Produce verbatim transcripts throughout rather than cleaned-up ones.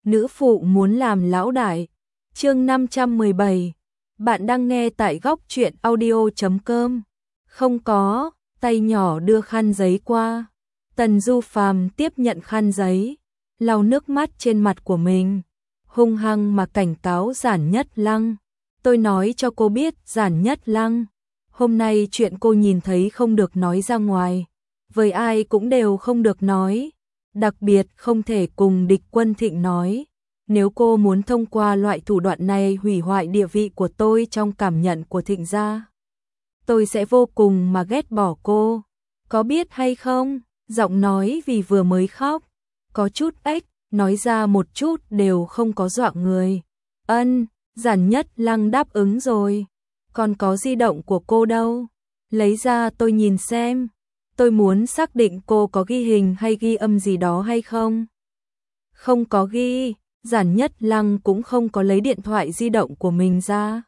nữ phụ muốn làm lão đại. Chương năm trăm mười bảy. Bạn đang nghe tại góc truyện audio chấm com. Không có, tay nhỏ đưa khăn giấy qua. Tần Du Phàm tiếp nhận khăn giấy, lau nước mắt trên mặt của mình, hung hăng mà cảnh cáo Giản Nhất Lăng. Tôi nói cho cô biết, Giản Nhất Lăng, hôm nay chuyện cô nhìn thấy không được nói ra ngoài, với ai cũng đều không được nói, đặc biệt không thể cùng địch Quân Thịnh nói. Nếu cô muốn thông qua loại thủ đoạn này hủy hoại địa vị của tôi trong cảm nhận của Thịnh gia, tôi sẽ vô cùng mà ghét bỏ cô, có biết hay không? Giọng nói vì vừa mới khóc, có chút ếch, nói ra một chút đều không có dọa người. Ân, Giản Nhất Lăng đáp ứng rồi. Còn có di động của cô đâu? Lấy ra tôi nhìn xem. Tôi muốn xác định cô có ghi hình hay ghi âm gì đó hay không. Không có ghi, Giản Nhất Lăng cũng không có lấy điện thoại di động của mình ra.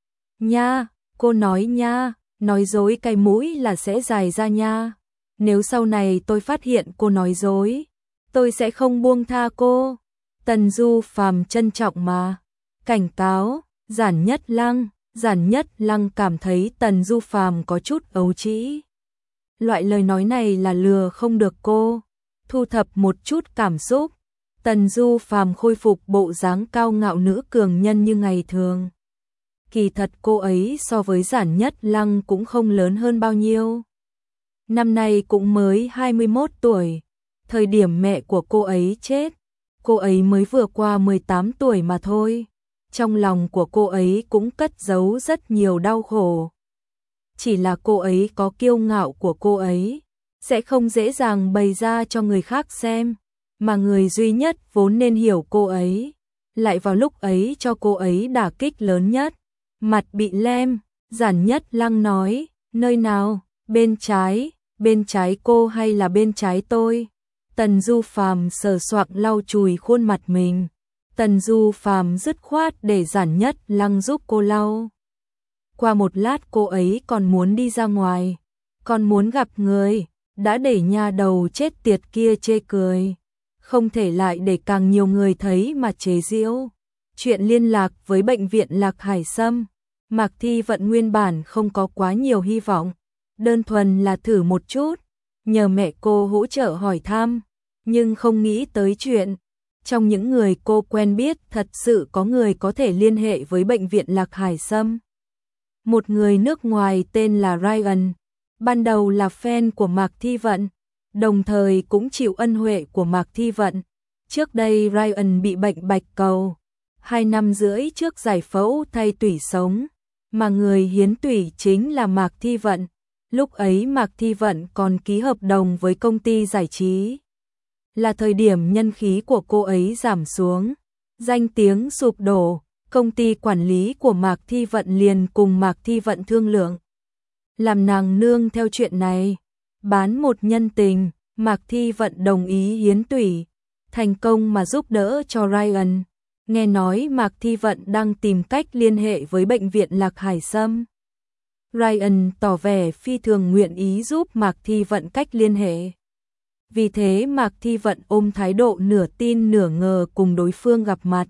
Nha, cô nói nha, nói dối cái mũi là sẽ dài ra nha. Nếu sau này tôi phát hiện cô nói dối, tôi sẽ không buông tha cô. Tần Du Phàm trân trọng mà cảnh cáo. Giản Nhất Lăng, Giản Nhất Lăng cảm thấy Tần Du Phàm có chút ấu trĩ. Loại lời nói này là lừa không được cô. Thu thập một chút cảm xúc, Tần Du Phàm khôi phục bộ dáng cao ngạo nữ cường nhân như ngày thường. Kỳ thật cô ấy so với Giản Nhất Lăng cũng không lớn hơn bao nhiêu. Năm nay cũng mới hai mươi mốt tuổi, thời điểm mẹ của cô ấy chết, cô ấy mới vừa qua mười tám tuổi mà thôi. Trong lòng của cô ấy cũng cất giấu rất nhiều đau khổ. Chỉ là cô ấy có kiêu ngạo của cô ấy, sẽ không dễ dàng bày ra cho người khác xem, mà người duy nhất vốn nên hiểu cô ấy, lại vào lúc ấy cho cô ấy đả kích lớn nhất. Mặt bị lem, Giản Nhất Lăng nói, nơi nào, bên trái, bên trái cô hay là bên trái tôi? Tần Du Phàm sờ soạng lau chùi khuôn mặt mình. Tần Du Phàm dứt khoát để Giản Nhất Lăng giúp cô lau. Qua một lát cô ấy còn muốn đi ra ngoài, còn muốn gặp người, đã để nha đầu chết tiệt kia chê cười. Không thể lại để càng nhiều người thấy mà chế giễu. Chuyện liên lạc với bệnh viện Lạc Hải Sâm, Mạc Thi Vận nguyên bản không có quá nhiều hy vọng, đơn thuần là thử một chút, nhờ mẹ cô hỗ trợ hỏi thăm, nhưng không nghĩ tới chuyện. Trong những người cô quen biết thật sự có người có thể liên hệ với bệnh viện Lạc Hải Sâm. Một người nước ngoài tên là Ryan, ban đầu là fan của Mạc Thi Vận, đồng thời cũng chịu ân huệ của Mạc Thi Vận. Trước đây Ryan bị bệnh bạch cầu, hai năm rưỡi trước giải phẫu thay tủy sống, mà người hiến tủy chính là Mạc Thi Vận. Lúc ấy Mạc Thi Vận còn ký hợp đồng với công ty giải trí. Là thời điểm nhân khí của cô ấy giảm xuống, danh tiếng sụp đổ, công ty quản lý của Mạc Thi Vận liền cùng Mạc Thi Vận thương lượng. Làm nàng nương theo chuyện này, bán một nhân tình, Mạc Thi Vận đồng ý hiến tủy, thành công mà giúp đỡ cho Ryan. Nghe nói Mạc Thi Vận đang tìm cách liên hệ với bệnh viện Lạc Hải Sâm. Ryan tỏ vẻ phi thường nguyện ý giúp Mạc Thi Vận cách liên hệ. Vì thế Mạc Thi Vận ôm thái độ nửa tin nửa ngờ cùng đối phương gặp mặt.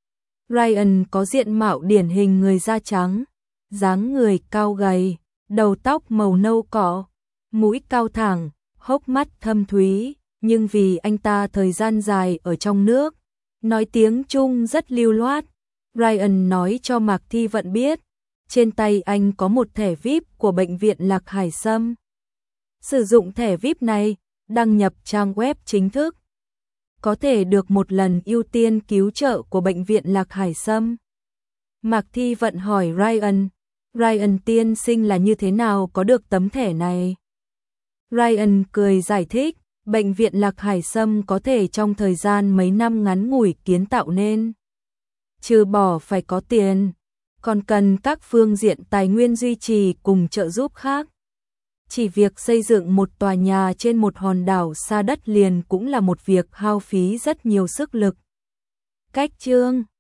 Ryan có diện mạo điển hình người da trắng, dáng người cao gầy, đầu tóc màu nâu cọ, mũi cao thẳng, hốc mắt thâm thúy, nhưng vì anh ta thời gian dài ở trong nước, nói tiếng Trung rất lưu loát. Ryan nói cho Mạc Thi Vận biết, trên tay anh có một thẻ vi ai pi của bệnh viện Lạc Hải Sâm. Sử dụng thẻ vi ai pi này, đăng nhập trang web chính thức, có thể được một lần ưu tiên cứu trợ của bệnh viện Lạc Hải Sâm. Mạc Thi Vận hỏi Ryan, Ryan tiên sinh là như thế nào có được tấm thẻ này? Ryan cười giải thích, bệnh viện Lạc Hải Sâm có thể trong thời gian mấy năm ngắn ngủi kiến tạo nên. Trừ bỏ phải có tiền, còn cần các phương diện tài nguyên duy trì cùng trợ giúp khác. Chỉ việc xây dựng một tòa nhà trên một hòn đảo xa đất liền cũng là một việc hao phí rất nhiều sức lực. Cách chương